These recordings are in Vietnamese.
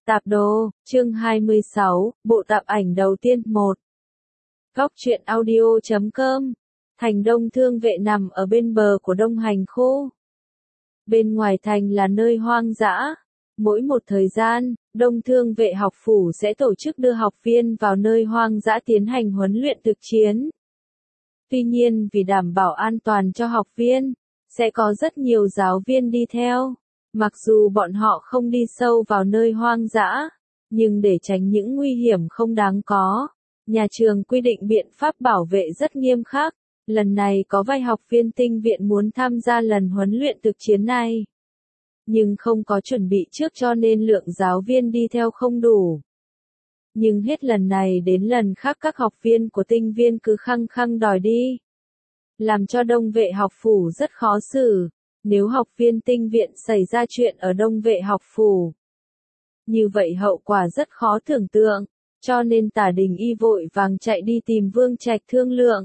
Tạp đồ, chương 26, bộ tạp ảnh đầu tiên 1. Góc truyện audio.com. Thành Đông Thương Vệ nằm ở bên bờ của Đông Hành Khô. Bên ngoài thành là nơi hoang dã. Mỗi một thời gian, Đông Thương Vệ học phủ sẽ tổ chức đưa học viên vào nơi hoang dã tiến hành huấn luyện thực chiến. Tuy nhiên vì đảm bảo an toàn cho học viên, sẽ có rất nhiều giáo viên đi theo. Mặc dù bọn họ không đi sâu vào nơi hoang dã, nhưng để tránh những nguy hiểm không đáng có, nhà trường quy định biện pháp bảo vệ rất nghiêm khắc. Lần này có vài học viên tinh viện muốn tham gia lần huấn luyện thực chiến này, nhưng không có chuẩn bị trước cho nên lượng giáo viên đi theo không đủ. Nhưng hết lần này đến lần khác các học viên của tinh viên cứ khăng khăng đòi đi, làm cho Đông Vệ học phủ rất khó xử. Nếu học viên tinh viện xảy ra chuyện ở Đông Vệ học phủ, như vậy hậu quả rất khó tưởng tượng, cho nên Tả Đình Y vội vàng chạy đi tìm Vương Trạch thương lượng.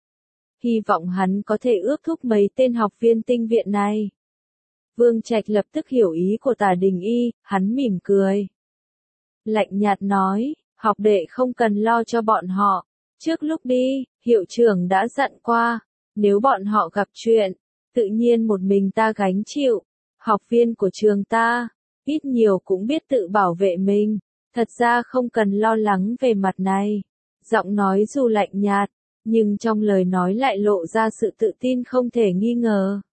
Hy vọng hắn có thể ước thúc mấy tên học viên tinh viện này. Vương Trạch lập tức hiểu ý của Tả Đình Y, hắn mỉm cười. Lạnh nhạt nói, học đệ không cần lo cho bọn họ, trước lúc đi, hiệu trưởng đã dặn qua, nếu bọn họ gặp chuyện, tự nhiên một mình ta gánh chịu. Học viên của trường ta, ít nhiều cũng biết tự bảo vệ mình, thật ra không cần lo lắng về mặt này. Giọng nói dù lạnh nhạt, nhưng trong lời nói lại lộ ra sự tự tin không thể nghi ngờ.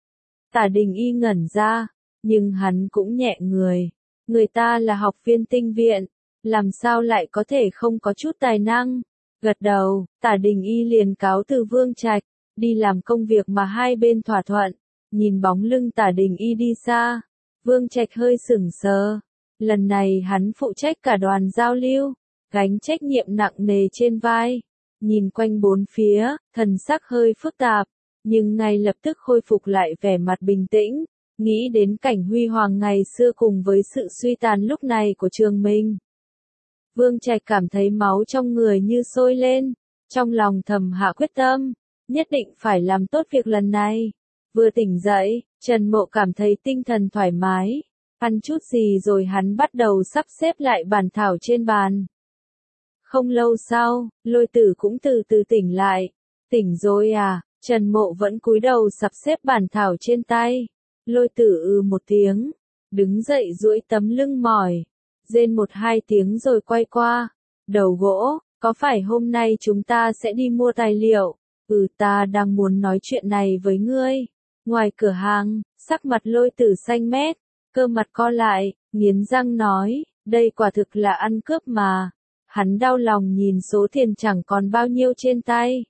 Tả Đình Y ngẩn ra, nhưng hắn cũng nhẹ người. Người ta là học viên tinh viện, làm sao lại có thể không có chút tài năng. Gật đầu, Tả Đình Y liền cáo từ Vương Trạch, đi làm công việc mà hai bên thỏa thuận. Nhìn bóng lưng Tả Đình Y đi xa, Vương Trạch hơi sững sờ. Lần này hắn phụ trách cả đoàn giao lưu, gánh trách nhiệm nặng nề trên vai. Nhìn quanh bốn phía, thần sắc hơi phức tạp, nhưng ngay lập tức khôi phục lại vẻ mặt bình tĩnh, nghĩ đến cảnh huy hoàng ngày xưa cùng với sự suy tàn lúc này của trường mình. Vương Trạch cảm thấy máu trong người như sôi lên, trong lòng thầm hạ quyết tâm, nhất định phải làm tốt việc lần này. Vừa tỉnh dậy, Trần Mộ cảm thấy tinh thần thoải mái, ăn chút gì rồi hắn bắt đầu sắp xếp lại bản thảo trên bàn. Không lâu sau, Lôi Tử cũng từ từ tỉnh lại. Tỉnh rồi à? Trần Mộ vẫn cúi đầu sắp xếp bản thảo trên tay. Lôi Tử một tiếng, đứng dậy duỗi tấm lưng mỏi, rên 1-2 tiếng rồi quay qua. Đầu gỗ, có phải hôm nay chúng ta sẽ đi mua tài liệu? Ta đang muốn nói chuyện này với ngươi. Ngoài cửa hàng, sắc mặt Lôi Tử xanh mét, cơ mặt co lại, nghiến răng nói, đây quả thực là ăn cướp mà. Hắn đau lòng nhìn số tiền chẳng còn bao nhiêu trên tay.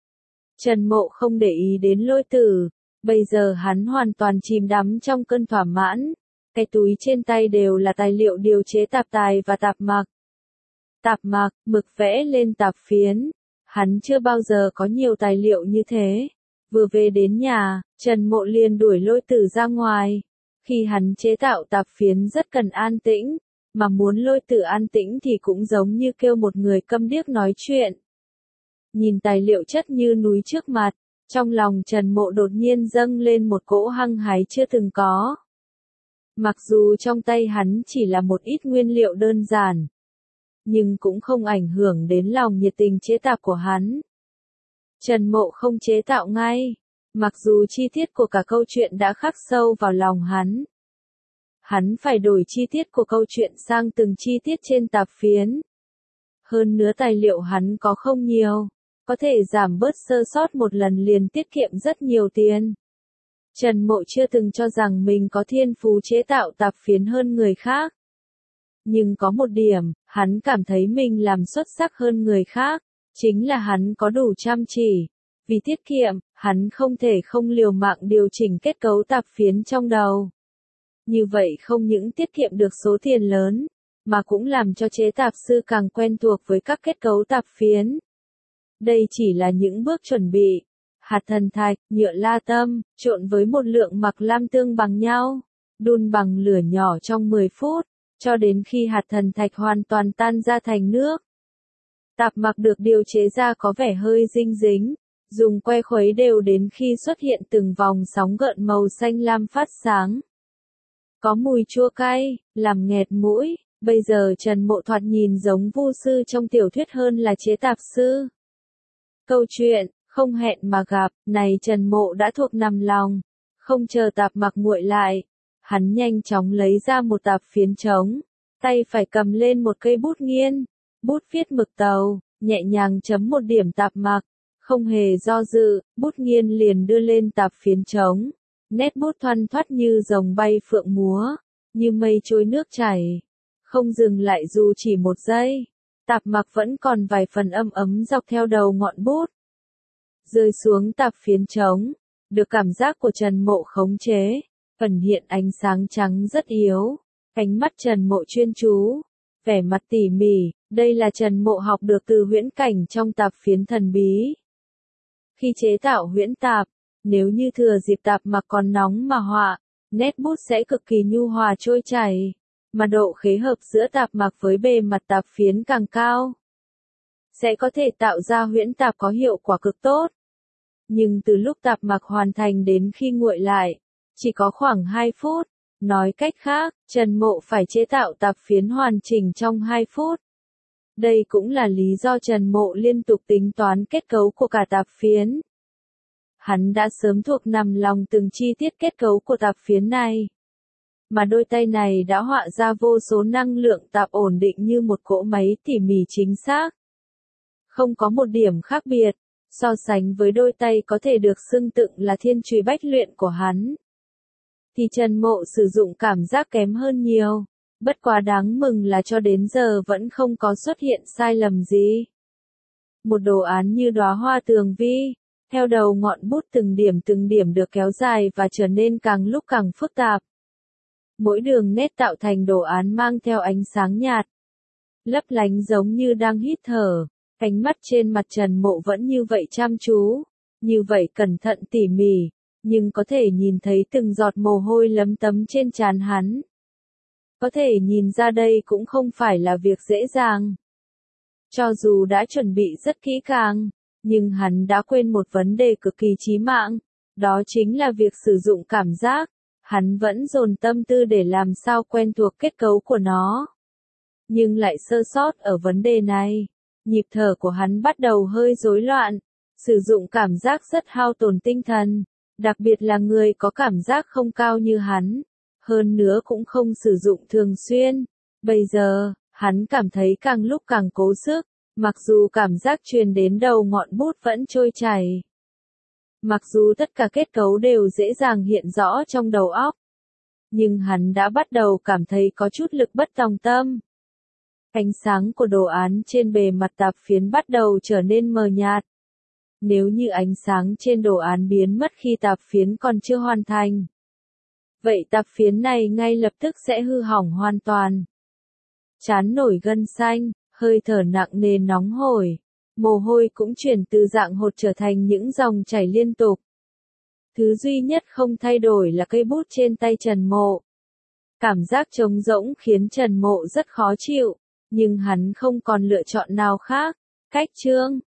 Trần Mộ không để ý đến Lôi Tử, bây giờ hắn hoàn toàn chìm đắm trong cơn thỏa mãn. Cái túi trên tay đều là tài liệu điều chế tạp tài và tạp mạc. Tạp mạc, mực vẽ lên tạp phiến. Hắn chưa bao giờ có nhiều tài liệu như thế. Vừa về đến nhà, Trần Mộ liền đuổi Lôi Tử ra ngoài. Khi hắn chế tạo tạp phiến rất cần an tĩnh, mà muốn Lôi Tử an tĩnh thì cũng giống như kêu một người câm điếc nói chuyện. Nhìn tài liệu chất như núi trước mặt, trong lòng Trần Mộ đột nhiên dâng lên một cỗ hăng hái chưa từng có. Mặc dù trong tay hắn chỉ là một ít nguyên liệu đơn giản, nhưng cũng không ảnh hưởng đến lòng nhiệt tình chế tạo của hắn. Trần Mộ không chế tạo ngay, mặc dù chi tiết của cả câu chuyện đã khắc sâu vào lòng hắn. Hắn phải đổi chi tiết của câu chuyện sang từng chi tiết trên tạp phiến. Hơn nữa tài liệu hắn có không nhiều, có thể giảm bớt sơ sót một lần liền tiết kiệm rất nhiều tiền. Trần Mộ chưa từng cho rằng mình có thiên phú chế tạo tạp phiến hơn người khác. Nhưng có một điểm, hắn cảm thấy mình làm xuất sắc hơn người khác, chính là hắn có đủ chăm chỉ. Vì tiết kiệm, hắn không thể không liều mạng điều chỉnh kết cấu tạp phiến trong đầu. Như vậy không những tiết kiệm được số tiền lớn, mà cũng làm cho chế tạp sư càng quen thuộc với các kết cấu tạp phiến. Đây chỉ là những bước chuẩn bị. Hạt thần thạch, nhựa la tâm, trộn với một lượng mặc lam tương bằng nhau, đun bằng lửa nhỏ trong 10 phút, cho đến khi hạt thần thạch hoàn toàn tan ra thành nước. Tạp mặc được điều chế ra có vẻ hơi dinh dính, dùng que khuấy đều đến khi xuất hiện từng vòng sóng gợn màu xanh lam phát sáng. Có mùi chua cay, làm nghẹt mũi, Bây giờ Trần Mộ thoạt nhìn giống vu sư trong tiểu thuyết hơn là chế tạp sư. Câu chuyện, không hẹn mà gặp, này Trần Mộ đã thuộc nằm lòng. Không chờ Tạp Mặc nguội lại, hắn nhanh chóng lấy ra một tạp phiến trống, tay phải cầm lên một cây bút nghiên, bút viết mực tàu, nhẹ nhàng chấm một điểm Tạp Mặc, không hề do dự, bút nghiên liền đưa lên tạp phiến trống, nét bút thoăn thoắt như rồng bay phượng múa, như mây trôi nước chảy, không dừng lại dù chỉ một giây. Tạp Mặc vẫn còn vài phần âm ấm dọc theo đầu ngọn bút, rơi xuống tạp phiến trống, được cảm giác của Trần Mộ khống chế, phần hiện ánh sáng trắng rất yếu, ánh mắt Trần Mộ chuyên chú, vẻ mặt tỉ mỉ, đây là Trần Mộ học được từ huyễn cảnh trong tạp phiến thần bí. Khi chế tạo huyễn tạp, nếu như thừa dịp Tạp Mặc còn nóng mà họa, nét bút sẽ cực kỳ nhu hòa trôi chảy, mà độ khế hợp giữa Tạp Mặc với bề mặt tạp phiến càng cao, sẽ có thể tạo ra huyễn tạp có hiệu quả cực tốt. Nhưng từ lúc Tạp Mặc hoàn thành đến khi nguội lại, chỉ có khoảng 2 phút. Nói cách khác, Trần Mộ phải chế tạo tạp phiến hoàn chỉnh trong 2 phút. Đây cũng là lý do Trần Mộ liên tục tính toán kết cấu của cả tạp phiến. Hắn đã sớm thuộc nằm lòng từng chi tiết kết cấu của tạp phiến này. Mà đôi tay này đã họa ra vô số năng lượng tạp ổn định như một cỗ máy tỉ mỉ chính xác. Không có một điểm khác biệt, so sánh với đôi tay có thể được xưng tụng là thiên chùy bách luyện của hắn, thì Trần Mộ sử dụng cảm giác kém hơn nhiều. Bất quá đáng mừng là cho đến giờ vẫn không có xuất hiện sai lầm gì. Một đồ án như đóa hoa tường vi, theo đầu ngọn bút từng điểm được kéo dài và trở nên càng lúc càng phức tạp. Mỗi đường nét tạo thành đồ án mang theo ánh sáng nhạt, lấp lánh giống như đang hít thở. Ánh mắt trên mặt Trần Mộ vẫn như vậy chăm chú, như vậy cẩn thận tỉ mỉ, nhưng có thể nhìn thấy từng giọt mồ hôi lấm tấm trên trán hắn. Có thể nhìn ra đây cũng không phải là việc dễ dàng. Cho dù đã chuẩn bị rất kỹ càng, nhưng hắn đã quên một vấn đề cực kỳ chí mạng, đó chính là việc sử dụng cảm giác. Hắn vẫn dồn tâm tư để làm sao quen thuộc kết cấu của nó, nhưng lại sơ sót ở vấn đề này. Nhịp thở của hắn bắt đầu hơi rối loạn, sử dụng cảm giác rất hao tổn tinh thần, đặc biệt là người có cảm giác không cao như hắn, hơn nữa cũng không sử dụng thường xuyên. Bây giờ, hắn cảm thấy càng lúc càng cố sức, mặc dù cảm giác truyền đến đầu ngọn bút vẫn trôi chảy. Mặc dù tất cả kết cấu đều dễ dàng hiện rõ trong đầu óc, nhưng hắn đã bắt đầu cảm thấy có chút lực bất tòng tâm. Ánh sáng của đồ án trên bề mặt tạp phiến bắt đầu trở nên mờ nhạt. Nếu như ánh sáng trên đồ án biến mất khi tạp phiến còn chưa hoàn thành, vậy tạp phiến này ngay lập tức sẽ hư hỏng hoàn toàn. Trán nổi gân xanh, hơi thở nặng nề nóng hổi, mồ hôi cũng chuyển từ dạng hột trở thành những dòng chảy liên tục. Thứ duy nhất không thay đổi là cây bút trên tay Trần Mộ. Cảm giác trống rỗng khiến Trần Mộ rất khó chịu, nhưng hắn không còn lựa chọn nào khác. Cách chương